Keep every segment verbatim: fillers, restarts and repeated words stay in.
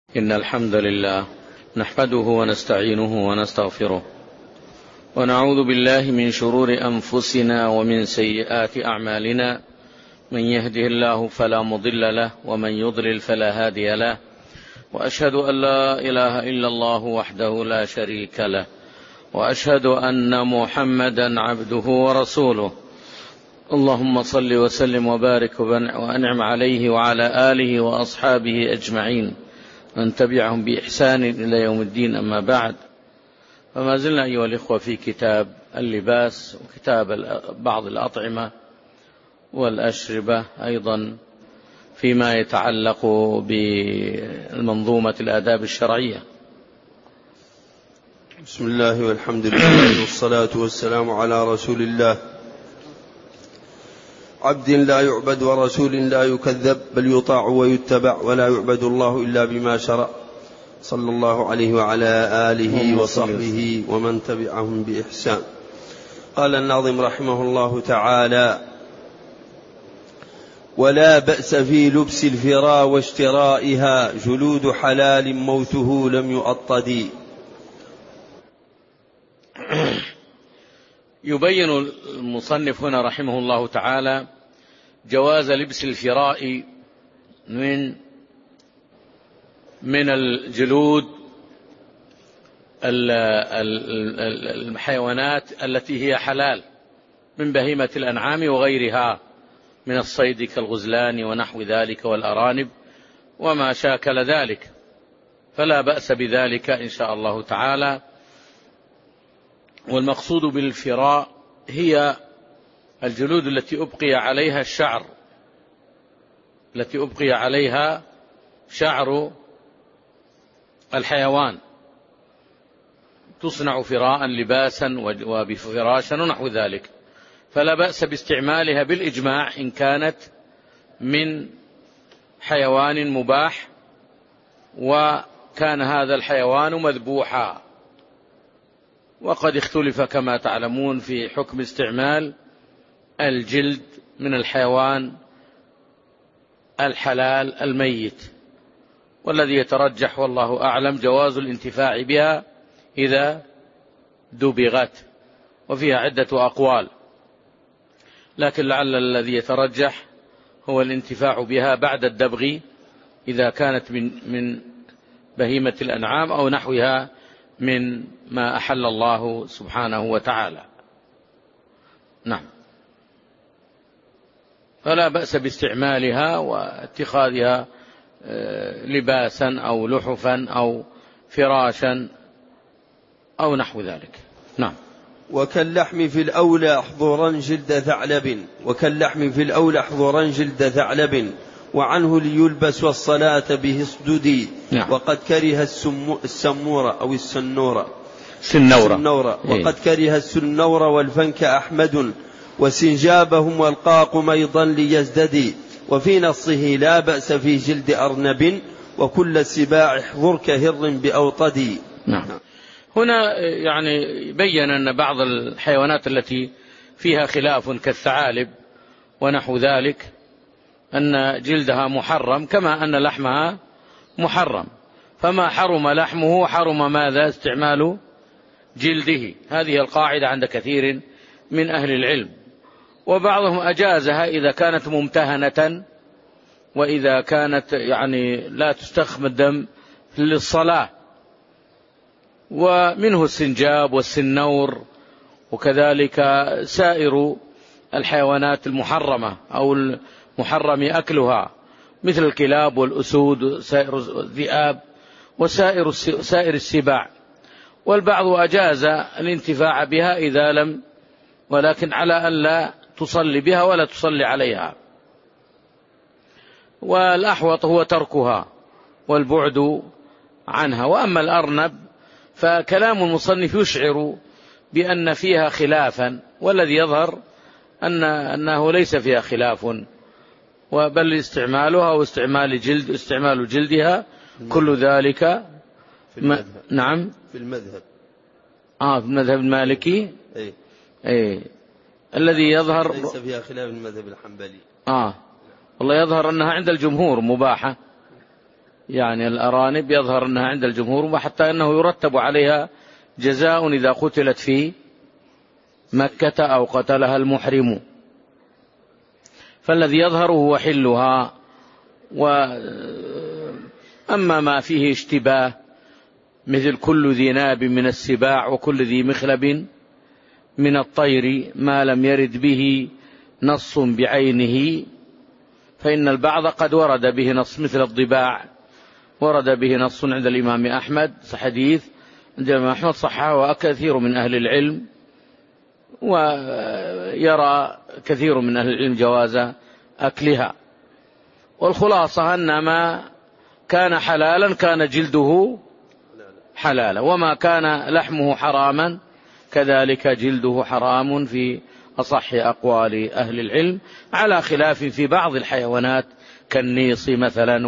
إن الحمد لله نحمده ونستعينه ونستغفره ونعوذ بالله من شرور أنفسنا ومن سيئات أعمالنا، من يهده الله فلا مضل له ومن يضلل فلا هادي له، وأشهد أن لا إله إلا الله وحده لا شريك له، وأشهد أن محمدا عبده ورسوله. اللهم صل وسلم وبارك وأنعم عليه وعلى آله وأصحابه أجمعين من تبعهم بإحسان إلى يوم الدين. أما بعد، فما زلنا أيها الإخوة في كتاب اللباس وكتاب بعض الأطعمة والأشربة، أيضا فيما يتعلق بالمنظومة الآداب الشرعية. بسم الله والحمد لله والصلاة والسلام على رسول الله، عبد لا يعبد ورسول لا يكذب، بل يطاع ويتبع، ولا يعبد الله إلا بما شرع، صلى الله عليه وعلى آله وصحبه ومن تبعهم بإحسان. قال الناظم رحمه الله تعالى: ولا بأس في لبس الفرا واشترائها، جلود حلال موته لم يؤطد. يبين المصنف هنا رحمه الله تعالى جواز لبس الفراء من من الجلود الحيوانات التي هي حلال من بهيمة الأنعام وغيرها من الصيد كالغزلان ونحو ذلك والأرانب وما شاكل ذلك، فلا بأس بذلك إن شاء الله تعالى. والمقصود بالفراء هي الجلود التي أبقي عليها الشعر، التي أبقي عليها شعر الحيوان، تصنع فراء لباسا وبفراشا ونحو ذلك، فلا بأس باستعمالها بالإجماع إن كانت من حيوان مباح وكان هذا الحيوان مذبوحا. وقد اختلف كما تعلمون في حكم استعمال الجلد من الحيوان الحلال الميت، والذي يترجح والله أعلم جواز الانتفاع بها إذا دبغت، وفيها عدة أقوال، لكن لعل الذي يترجح هو الانتفاع بها بعد الدبغ إذا كانت من من بهيمة الأنعام أو نحوها من ما أحل الله سبحانه وتعالى. نعم، فلا بأس باستعمالها واتخاذها لباسا أو لحفا أو فراشا أو نحو ذلك. نعم. وكاللحم في الأولى احضرا جلد ثعلب، وكاللحم في الأولى احضرا جلد ثعلب، وعنه ليلبس والصلاة به اصددي. نعم. وقد كره السمورة أو السنورة سنورة, سنورة. إيه؟ وقد كره السنورة والفنك أحمد، وسنجابهم والقاق ميضا ليزددي. وفي نصه لا بأس في جلد أرنب، وكل السباع احضر كهر بأوطدي. نعم. هنا يعني بين أن بعض الحيوانات التي فيها خلاف كالثعالب ونحو ذلك أن جلدها محرم كما أن لحمها محرم، فما حرم لحمه حرم ماذا؟ استعمال جلده. هذه القاعدة عند كثير من أهل العلم، وبعضهم أجازها إذا كانت ممتهنة وإذا كانت يعني لا تستخدم للصلاة. ومنه السنجاب والسنور، وكذلك سائر الحيوانات المحرمة أو المحرم أكلها مثل الكلاب والأسود سائر الذئاب وسائر سائر السباع. والبعض أجاز الانتفاع بها إذا لم، ولكن على أن لا تصلي بها ولا تصلي عليها. والأحوط هو تركها والبعد عنها. وأما الأرنب فكلام المصنف يشعر بأن فيها خلافا، والذي يظهر أن أنه ليس فيها خلاف، بل استعمالها واستعمال جلد استعمال جلدها كل ذلك في المذهب. نعم في المذهب آه في المذهب المالكي. أي. أي. الذي يظهر ليس فيها خلاف المذهب الحنبلي. آه والله يظهر أنها عند الجمهور مباحة، يعني الأرانب يظهر أنها عند الجمهور، وحتى أنه يرتب عليها جزاء إذا قتلت في مكة أو قتلها المحرم. فالذي يظهر هو حلها. وأما ما فيه اشتباه مثل كل ذي ناب من السباع وكل ذي مخلب من الطير ما لم يرد به نص بعينه، فإن البعض قد ورد به نص، مثل الضباع ورد به نص عند الإمام أحمد حديث عند الإمام أحمد صححه وكثير من أهل العلم، ويرى كثير من أهل العلم جواز أكلها. والخلاصة أن ما كان حلالا كان جلده حلالا، وما كان لحمه حراما كذلك جلده حرام في أصح أقوال أهل العلم، على خلاف في بعض الحيوانات كالنيص مثلا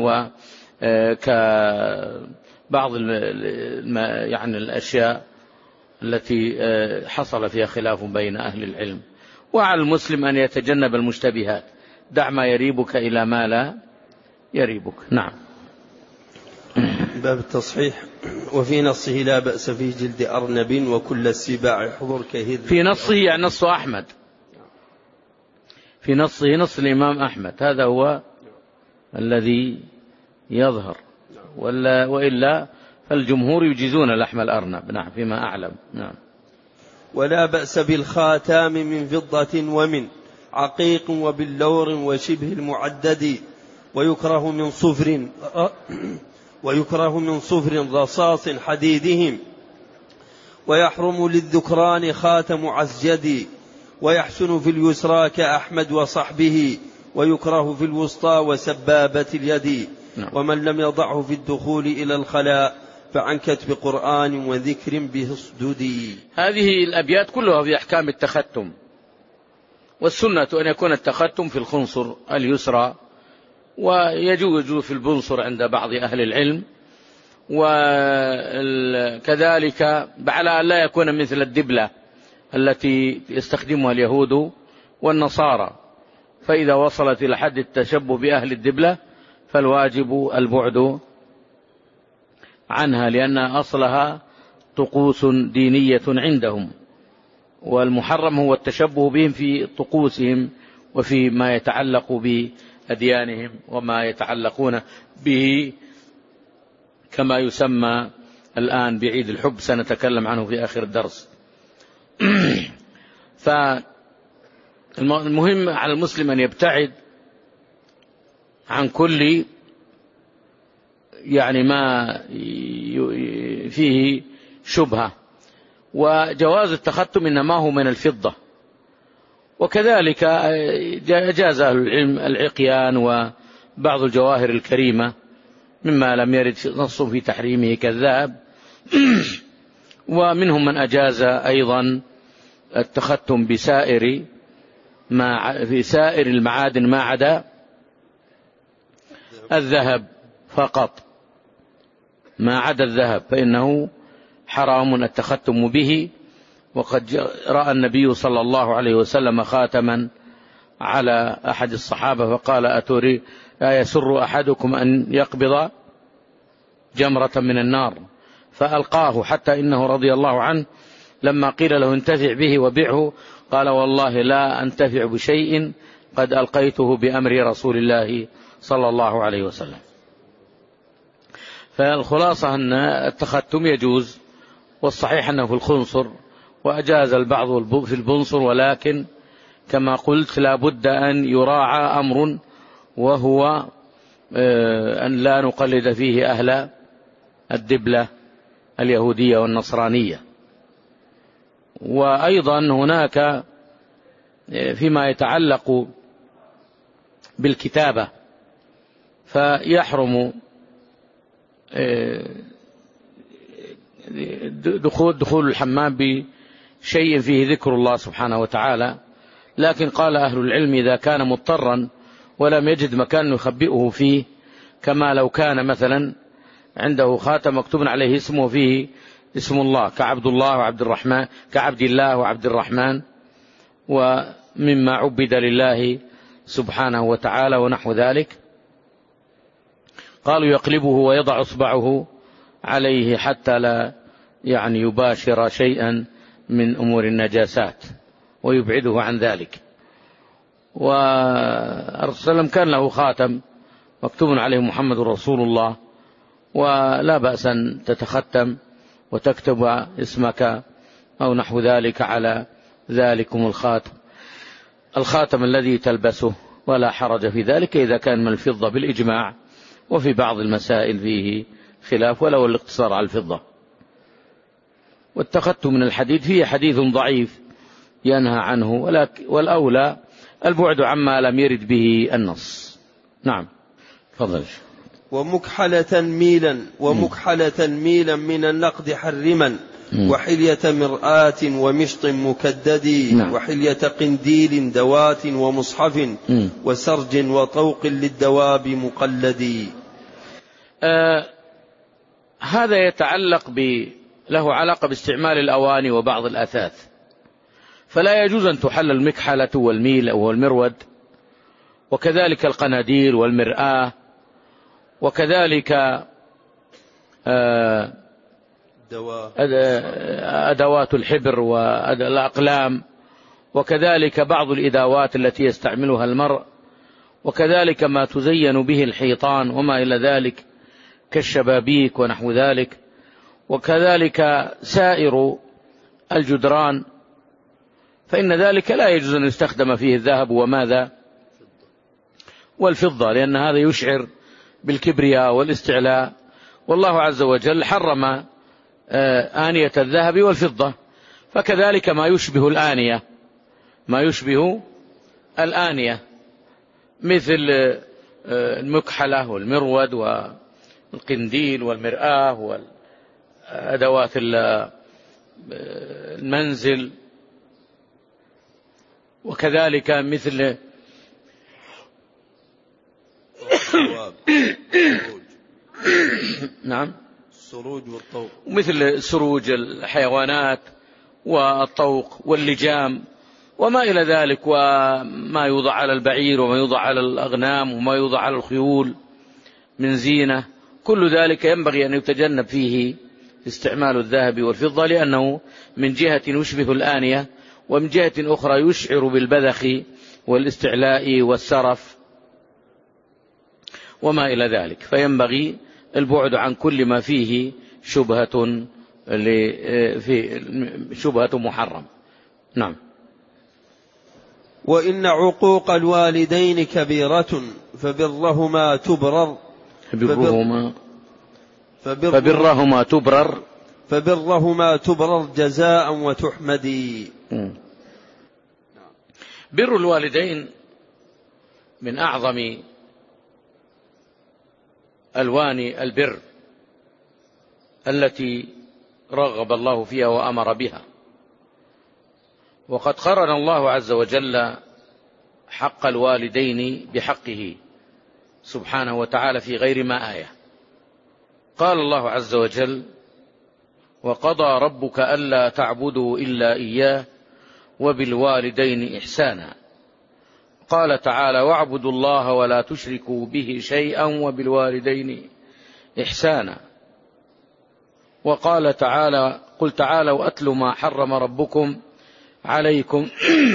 وكبعض يعني الأشياء التي حصل فيها خلاف بين أهل العلم. وعلى المسلم أن يتجنب المشتبهات، دع ما يريبك إلى ما لا يريبك. نعم. باب التصحيح. وفي نصه لا بأس في جلد أرنب وكل السباع حضر كهذ. في نصه يعني نص أحمد، في نصه نص الإمام أحمد، هذا هو الذي يظهر، ولا وإلا فالجمهور يجيزون لحم الأرنب. نعم فيما أعلم. نعم. ولا بأس بالخاتام من فضة ومن عقيق وباللور وشبه المعدد، ويكره من صفر ويكره من صفر رصاص حديدهم، ويحرم للذكران خاتم عسجد، ويحسن في اليسرى كأحمد وصحبه، ويكره في الوسطى وسبابة اليد. ومن لم يضعه في الدخول إلى الخلاء فعن كتب قرآن وذكر به اصددي. هذه الأبيات كلها في أحكام التختم، والسنة أن يكون التختم في الخنصر اليسرى، ويجوز في البنصر عند بعض أهل العلم، وكذلك على أن لا يكون مثل الدبلة التي يستخدمها اليهود والنصارى، فإذا وصلت إلى حد التشبه بأهل الدبلة فالواجب البعد عنها، لأن أصلها طقوس دينية عندهم، والمحرم هو التشبه بهم في طقوسهم وفي ما يتعلق بأديانهم وما يتعلقون به، كما يسمى الآن بعيد الحب، سنتكلم عنه في آخر الدرس. فالمهم على المسلم أن يبتعد عن كل يعني ما فيه شبهة. وجواز التختم إنما هو من الفضة، وكذلك جاز أهل العلم العقيان وبعض الجواهر الكريمة مما لم يرد نص في تحريمه كالذهب. ومنهم من أجاز أيضا التختم بسائر ما في سائر المعادن ما عدا الذهب فقط، ما عدا الذهب فإنه حرام التختم به. وقد رأى النبي صلى الله عليه وسلم خاتما على أحد الصحابة فقال: أتري يسر أحدكم أن يقبض جمرة من النار؟ فألقاه، حتى إنه رضي الله عنه لما قيل له انتفع به وبعه قال: والله لا أنتفع بشيء قد ألقيته بأمر رسول الله صلى الله عليه وسلم. فالخلاصة أن التختم يجوز، والصحيح أنه في الخنصر، وأجاز البعض في البنصر، ولكن كما قلت لا بد أن يراعى أمر، وهو أن لا نقلد فيه أهل الدبلة اليهودية والنصرانية. وأيضا هناك فيما يتعلق بالكتابة فيحرم دخول دخول الحمام بشيء فيه ذكر الله سبحانه وتعالى، لكن قال أهل العلم إذا كان مضطرا ولم يجد مكان يخبئه فيه، كما لو كان مثلا عنده خاتم مكتوب عليه اسمه فيه اسم الله كعبد الله وعبد الرحمن، كعبد الله وعبد الرحمن، ومما عبد لله سبحانه وتعالى ونحو ذلك، قالوا يقلبه ويضع إصبعه عليه حتى لا يعني يباشر شيئا من أمور النجاسات ويبعده عن ذلك. والرسول صلى الله عليه وسلم كان له خاتم مكتوب عليه محمد رسول الله، ولا بأس أن تتختم وتكتب اسمك أو نحو ذلك على ذلكم الخاتم الخاتم الذي تلبسه، ولا حرج في ذلك إذا كان من الفضة بالإجماع، وفي بعض المسائل فيه خلاف ولو الاقتصار على الفضة. والتختم من الحديد فيه حديث ضعيف ينهى عنه، والأولى البعد عما لم يرد به النص. نعم تفضل. ومكحلة ميلا ومكحلة ميلا من النقد حرما، وحلية مرآة ومشط مكدد، نعم. وحلية قنديل دوات ومصحف، وسرج وطوق للدواب مقلد. آه هذا يتعلق ب له علاقة باستعمال الأواني وبعض الأثاث، فلا يجوز أن تحل المكحلة والميل أو المرود، وكذلك القناديل والمرآة، وكذلك آه أدوات الحبر والأقلام، وكذلك بعض الإداوات التي يستعملها المرء، وكذلك ما تزين به الحيطان وما إلى ذلك كالشبابيك ونحو ذلك، وكذلك سائر الجدران، فإن ذلك لا يجوز أن يستخدم فيه الذهب وماذا والفضة، لأن هذا يشعر بالكبرياء والاستعلاء، والله عز وجل حرم آنية الذهب والفضة. فكذلك ما يشبه الآنية ما يشبه الآنية مثل المكحلة والمرود والقنديل والمرآة والأدوات المنزل، وكذلك مثل نعم السروج والطوق، مثل سروج الحيوانات والطوق واللجام وما إلى ذلك، وما يوضع على البعير وما يوضع على الأغنام وما يوضع على الخيول من زينة، كل ذلك ينبغي أن يتجنب فيه استعمال الذهب والفضة، لأنه من جهة يشبه الآنية، ومن جهة أخرى يشعر بالبذخ والاستعلاء والسرف وما إلى ذلك، فينبغي البعد عن كل ما فيه شبهة في شبهة محرم. نعم. وإن عقوق الوالدين كبيرة فبرهما تبرر فبرهما فبرهما تبرر فبرهما تبرر جزاء وتحمدي. بر الوالدين من أعظم ألوان البر التي رغب الله فيها وأمر بها، وقد قرن الله عز وجل حق الوالدين بحقه سبحانه وتعالى في غير ما آية. قال الله عز وجل: وقضى ربك ألا تعبدوا إلا إياه وبالوالدين إحسانا. قال تعالى: واعبدوا الله ولا تشركوا به شيئا وبالوالدين إحسانا. وقال تعالى: قل تعالوا أتل ما حرم ربكم عليكم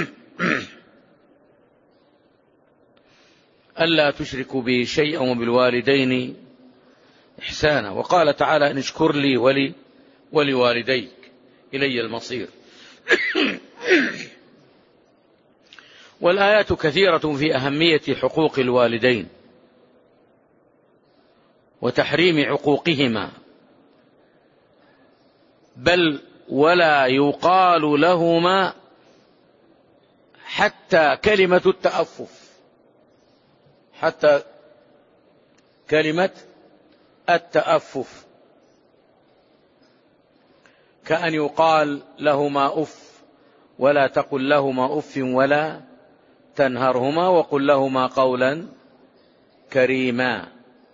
ألا تشركوا به شيئا وبالوالدين إحسانا. وقال تعالى: إن اشكر لي ولي ولوالديك إلي المصير. والآيات كثيرة في أهمية حقوق الوالدين وتحريم عقوقهما، بل ولا يقال لهما حتى كلمة التأفف، حتى كلمة التأفف، كأن يقال لهما أف، ولا تقل لهما أف ولا تنهرهما، وقل لهما قولا كريما.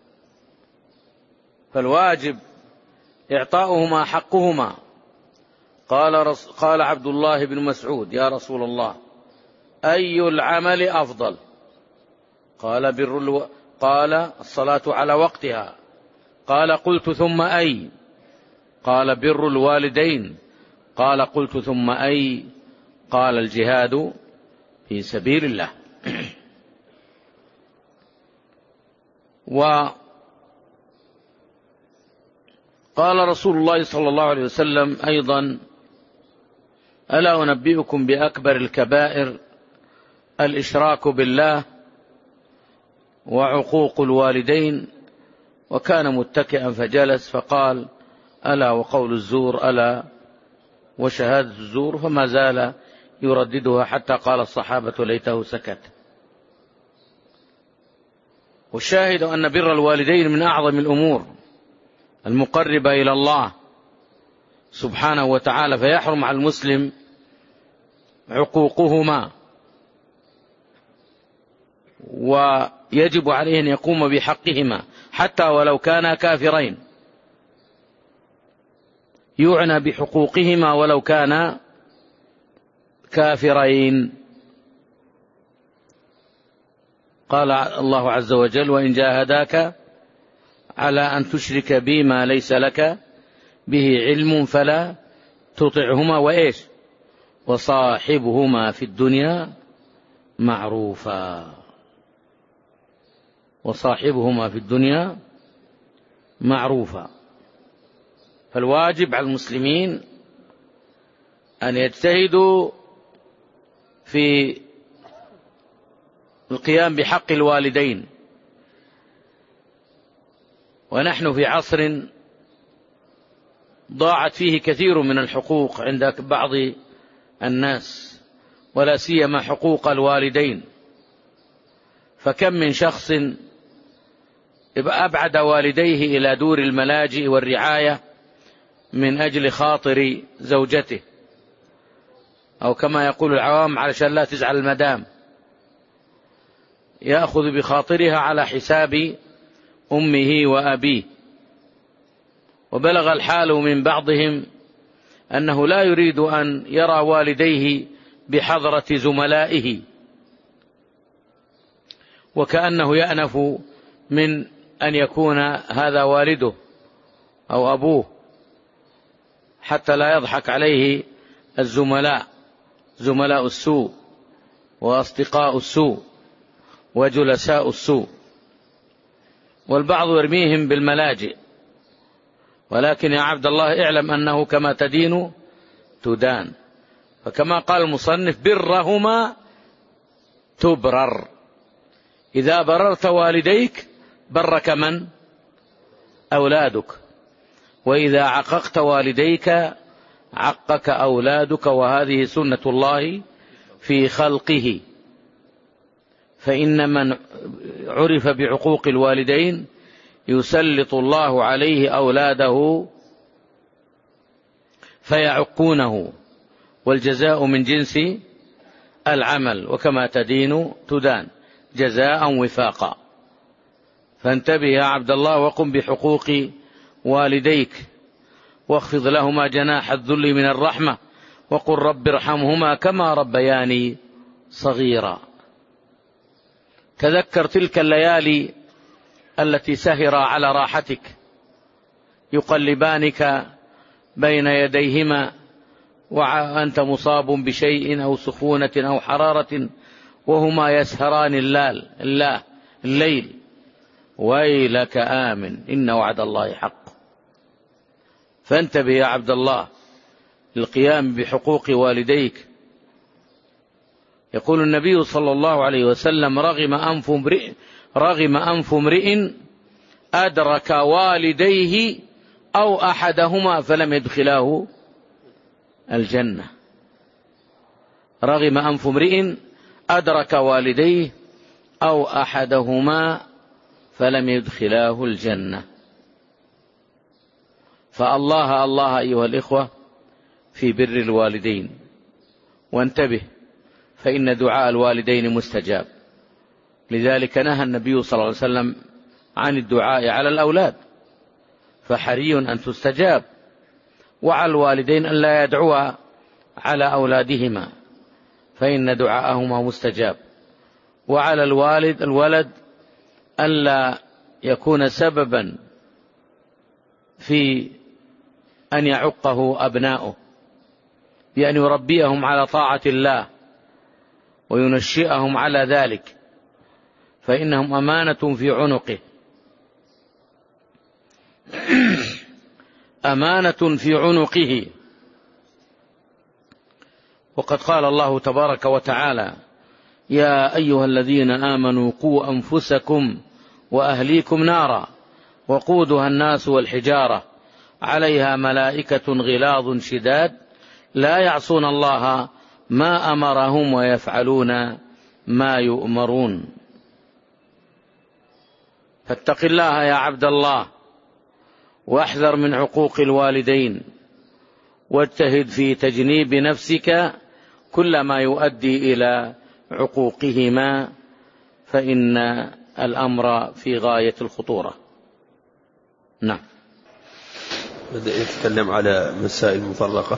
فالواجب إعطاؤهما حقهما. قال, رس قال عبد الله بن مسعود: يا رسول الله، أي العمل أفضل؟ قال بر الو... قال الصلاة على وقتها. قال قلت ثم أي؟ قال بر الوالدين. قال قلت ثم أي؟ قال الجهاد في سبيل الله. وقال رسول الله صلى الله عليه وسلم أيضا: ألا أنبئكم بأكبر الكبائر الإشراك بالله وعقوق الوالدين؟ وكان متكئا فجلس فقال: ألا وقول الزور، ألا وشهادة الزور، فما زال يرددها حتى قال الصحابة: ليته سكت. والشاهد أن بر الوالدين من أعظم الأمور المقربة إلى الله سبحانه وتعالى، فيحرم على المسلم عقوقهما، ويجب عليه أن يقوم بحقهما حتى ولو كانا كافرين، يعنى بحقوقهما ولو كانا كافرين. قال الله عز وجل: وإن جاهداك على أن تشرك بي ما ليس لك به علم فلا تطعهما وإيش وصاحبهما في الدنيا معروفا. وصاحبهما في الدنيا معروفا. فالواجب على المسلمين أن يجتهدوا في القيام بحق الوالدين. ونحن في عصر ضاعت فيه كثير من الحقوق عند بعض الناس، ولا سيما حقوق الوالدين. فكم من شخص أبعد والديه إلى دور الملاجئ والرعاية من أجل خاطر زوجته، أو كما يقول العوام علشان لا تزعل المدام، يأخذ بخاطرها على حساب أمه وأبيه. وبلغ الحال من بعضهم أنه لا يريد أن يرى والديه بحضرة زملائه، وكأنه يأنف من أن يكون هذا والده أو أبوه، حتى لا يضحك عليه الزملاء، زملاء السوء وأصدقاء السوء وجلساء السوء. والبعض يرميهم بالملاجئ. ولكن يا عبد الله اعلم أنه كما تدين تدان. فكما قال المصنف: برهما تبرر. إذا بررت والديك برك من؟ أولادك. وإذا عققت والديك عقك أولادك. وهذه سنة الله في خلقه. فإن من عرف بعقوق الوالدين يسلط الله عليه أولاده فيعقونه، والجزاء من جنس العمل، وكما تدين تدان، جزاء وفاقا. فانتبه يا عبد الله وقم بحقوق والديك، واخفض لهما جناح الذل من الرحمة، وقل رب ارحمهما كما ربياني صغيرا. تذكر تلك الليالي التي سهرا على راحتك، يقلبانك بين يديهما وأنت مصاب بشيء أو سخونة أو حرارة، وهما يسهران الليل الليل ويلك آمن إن وعد الله حق. فانتبه يا عبد الله للقيام بحقوق والديك. يقول النبي صلى الله عليه وسلم: رغم أنف امرئ رغم أنف امرئ أدرك والديه أو أحدهما فلم يدخلاه الجنة. رغم أنف امرئ أدرك والديه أو أحدهما فلم يدخلاه الجنة. فالله الله أيها الإخوة في بر الوالدين. وانتبه، فإن دعاء الوالدين مستجاب. لذلك نهى النبي صلى الله عليه وسلم عن الدعاء على الأولاد، فحري أن تستجاب. وعلى الوالدين أن لا يدعوا على أولادهما، فإن دعاءهما مستجاب. وعلى الوالد الولد ألا يكون سببا في أن يعقه أبناؤه بأن يربيهم على طاعة الله وينشئهم على ذلك، فإنهم أمانة في عنقه، أمانة في عنقه. وقد قال الله تبارك وتعالى: يا أيها الذين آمنوا قوا أنفسكم وأهليكم نارا وقودها الناس والحجارة عليها ملائكة غلاظ شداد لا يعصون الله ما أمرهم ويفعلون ما يؤمرون. فاتق الله يا عبد الله، واحذر من عقوق الوالدين، واجتهد في تجنيب نفسك كل ما يؤدي إلى عقوقهما، فإن الأمر في غاية الخطورة. نعم. بدأ يتكلم على مسائل مفرقة.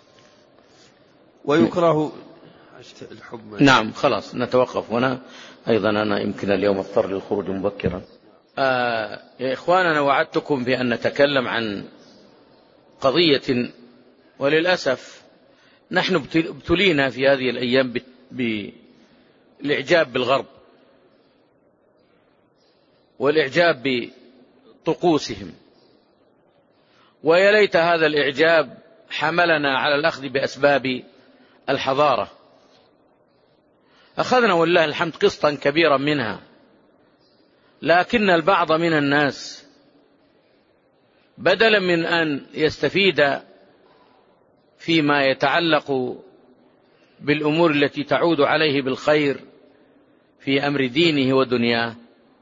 ويكره الحب. نعم، خلاص نتوقف هنا. أيضا أنا يمكن اليوم أضطر للخروج مبكرا. آه يا إخواننا، وعدتكم بأن نتكلم عن قضية، وللأسف نحن ابتلينا في هذه الأيام بالإعجاب بالغرب والإعجاب بطقوسهم، ويا ليت هذا الإعجاب حملنا على الأخذ بأسباب الحضارة. أخذنا والله الحمد قسطا كبيرا منها، لكن البعض من الناس بدلا من أن يستفيد فيما يتعلق بالأمور التي تعود عليه بالخير في أمر دينه ودنياه،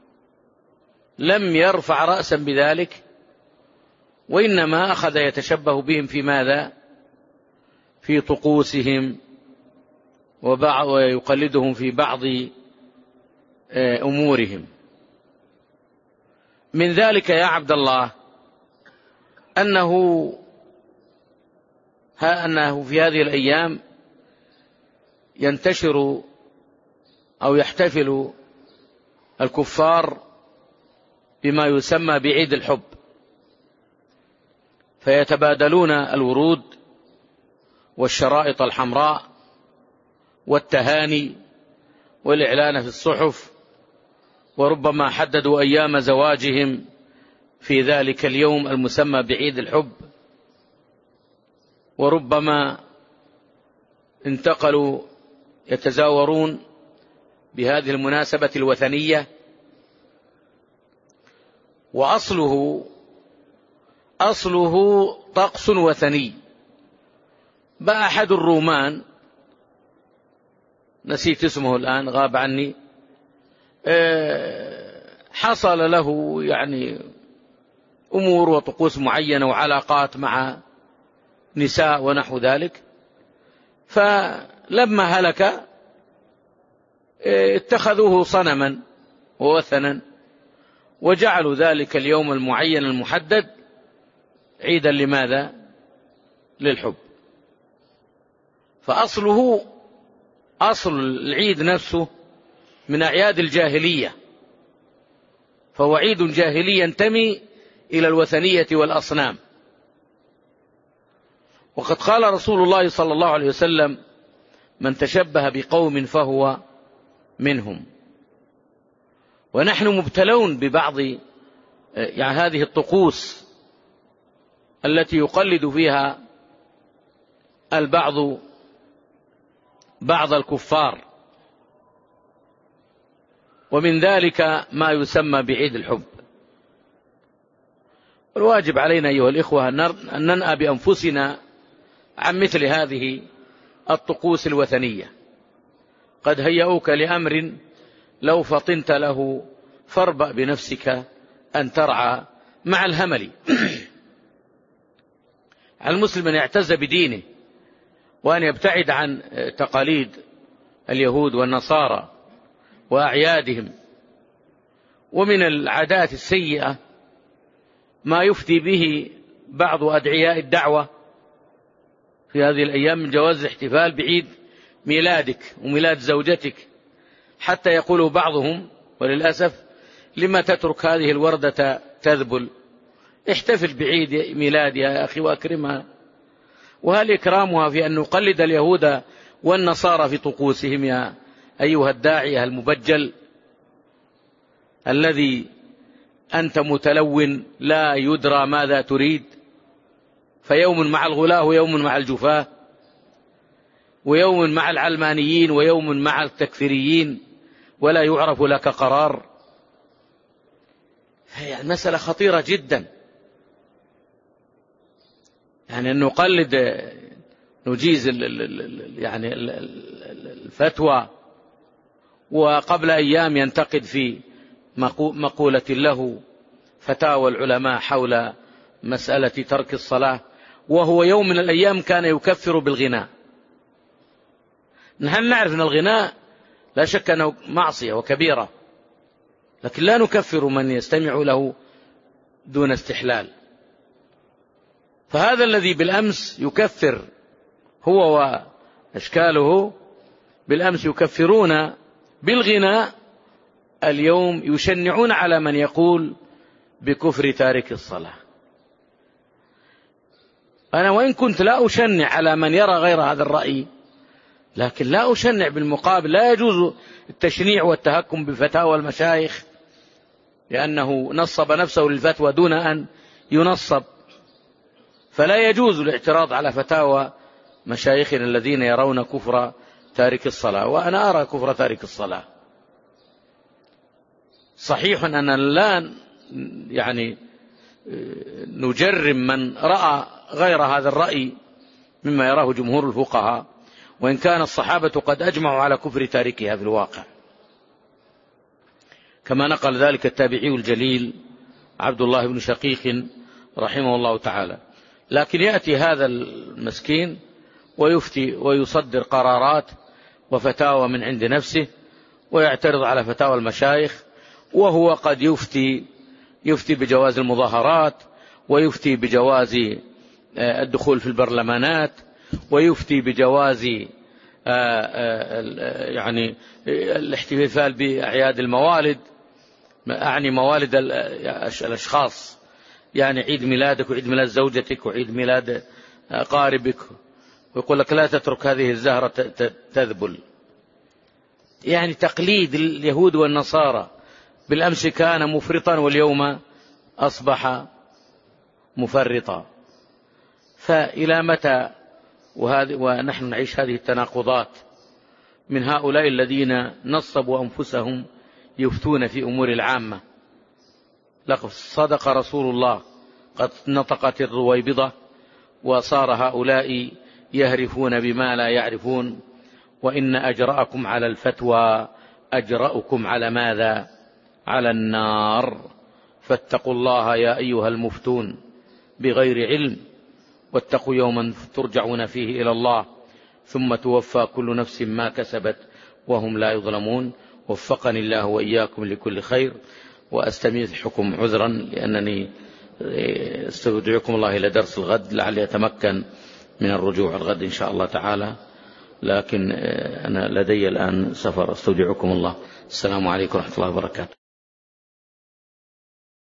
لم يرفع رأسا بذلك، وإنما أخذ يتشبه بهم في ماذا؟ في طقوسهم، ويقلدهم في بعض أمورهم. من ذلك يا عبد الله أنه ها أنه في هذه الأيام ينتشر أو يحتفل الكفار بما يسمى بعيد الحب، فيتبادلون الورود والشرائط الحمراء والتهاني والإعلان في الصحف، وربما حددوا أيام زواجهم في ذلك اليوم المسمى بعيد الحب، وربما انتقلوا يتزاورون بهذه المناسبة الوثنية. وأصله أصله طقس وثني. بقى أحد الرومان، نسيت اسمه الآن غاب عني، حصل له يعني أمور وطقوس معينة وعلاقات مع نساء ونحو ذلك، فلما هلك اتخذوه صنما ووثنا، وجعلوا ذلك اليوم المعين المحدد عيدا لماذا؟ للحب. فأصله أصل العيد نفسه من أعياد الجاهلية، فهو عيد جاهلي ينتمي إلى الوثنية والأصنام. وقد قال رسول الله صلى الله عليه وسلم: من تشبه بقوم فهو منهم. ونحن مبتلون ببعض يعني هذه الطقوس التي يقلد فيها البعض بعض الكفار، ومن ذلك ما يسمى بعيد الحب. الواجب علينا أيها الإخوة أن ننأى بأنفسنا عن مثل هذه الطقوس الوثنية. قد هيئوك لأمر لو فطنت له فاربأ بنفسك أن ترعى مع الهمل. على المسلم أن يعتز بدينه، وأن يبتعد عن تقاليد اليهود والنصارى وأعيادهم. ومن العادات السيئة ما يفتي به بعض أدعياء الدعوة في هذه الأيام من جواز الاحتفال بعيد ميلادك وميلاد زوجتك، حتى يقول بعضهم وللأسف لما تترك هذه الوردة تذبل؟ احتفل بعيد ميلادها يا أخي وأكرمها. وهل إكرامها في أن نقلد اليهود والنصارى في طقوسهم يا أيها الداعية المبجل الذي أنت متلون لا يدرى ماذا تريد؟ فيوم مع الغلاة ويوم مع الجفاة، ويوم مع العلمانيين ويوم مع التكفيريين، ولا يعرف لك قرار. هي المسألة خطيرة جدا. يعني أن نقلد نجيز يعني الفتوى، وقبل أيام ينتقد في مقولة له فتاوى العلماء حول مسألة ترك الصلاة، وهو يوم من الأيام كان يكفر بالغناء. نحن نعرف أن الغناء لا شك أنه معصية وكبيرة، لكن لا نكفر من يستمع له دون استحلال. فهذا الذي بالأمس يكفر هو وأشكاله بالأمس يكفرون بالغناء، اليوم يشنعون على من يقول بكفر تارك الصلاة. أنا وإن كنت لا أشنع على من يرى غير هذا الرأي، لكن لا أشنع بالمقابل. لا يجوز التشنيع والتهكم بفتاوى المشايخ لأنه نصب نفسه للفتوى دون أن ينصب، فلا يجوز الاعتراض على فتاوى مشايخنا الذين يرون كفر تارك الصلاة، وأنا أرى كفر تارك الصلاة. صحيح أننا لا يعني نجرم من رأى غير هذا الرأي مما يراه جمهور الفقهاء، وإن كان الصحابة قد أجمعوا على كفر تاركها في الواقع، كما نقل ذلك التابعي الجليل عبد الله بن شقيق رحمه الله تعالى. لكن يأتي هذا المسكين ويفتي ويصدر قرارات وفتاوى من عند نفسه، ويعترض على فتاوى المشايخ، وهو قد يفتي يفتي بجواز المظاهرات، ويفتي بجواز الدخول في البرلمانات، ويفتي بجواز يعني الاحتفال بأعياد الموالد، أعني موالد الأشخاص، يعني عيد ميلادك وعيد ميلاد زوجتك وعيد ميلاد قاربك، ويقول لك لا تترك هذه الزهرة تذبل. يعني تقليد اليهود والنصارى، بالأمس كان مفرطا واليوم أصبح مفرطا. فإلى متى ونحن نعيش هذه التناقضات من هؤلاء الذين نصبوا أنفسهم يفتون في أمور العامة؟ لقد صدق رسول الله، قد نطقت الرويبضة، وصار هؤلاء يهرفون بما لا يعرفون. وإن أجرأكم على الفتوى أجرأكم على ماذا؟ على النار. فاتقوا الله يا أيها المفتون بغير علم، واتقوا يوما ترجعون فيه إلى الله ثم توفى كل نفس ما كسبت وهم لا يظلمون. وفقني الله وإياكم لكل خير، وأستميحكم عذرا لأنني استودعكم الله إلى درس الغد لعل يتمكن من الرجوع الغد إن شاء الله تعالى، لكن أنا لدي الآن سفر. استودعكم الله. السلام عليكم ورحمة الله وبركاته.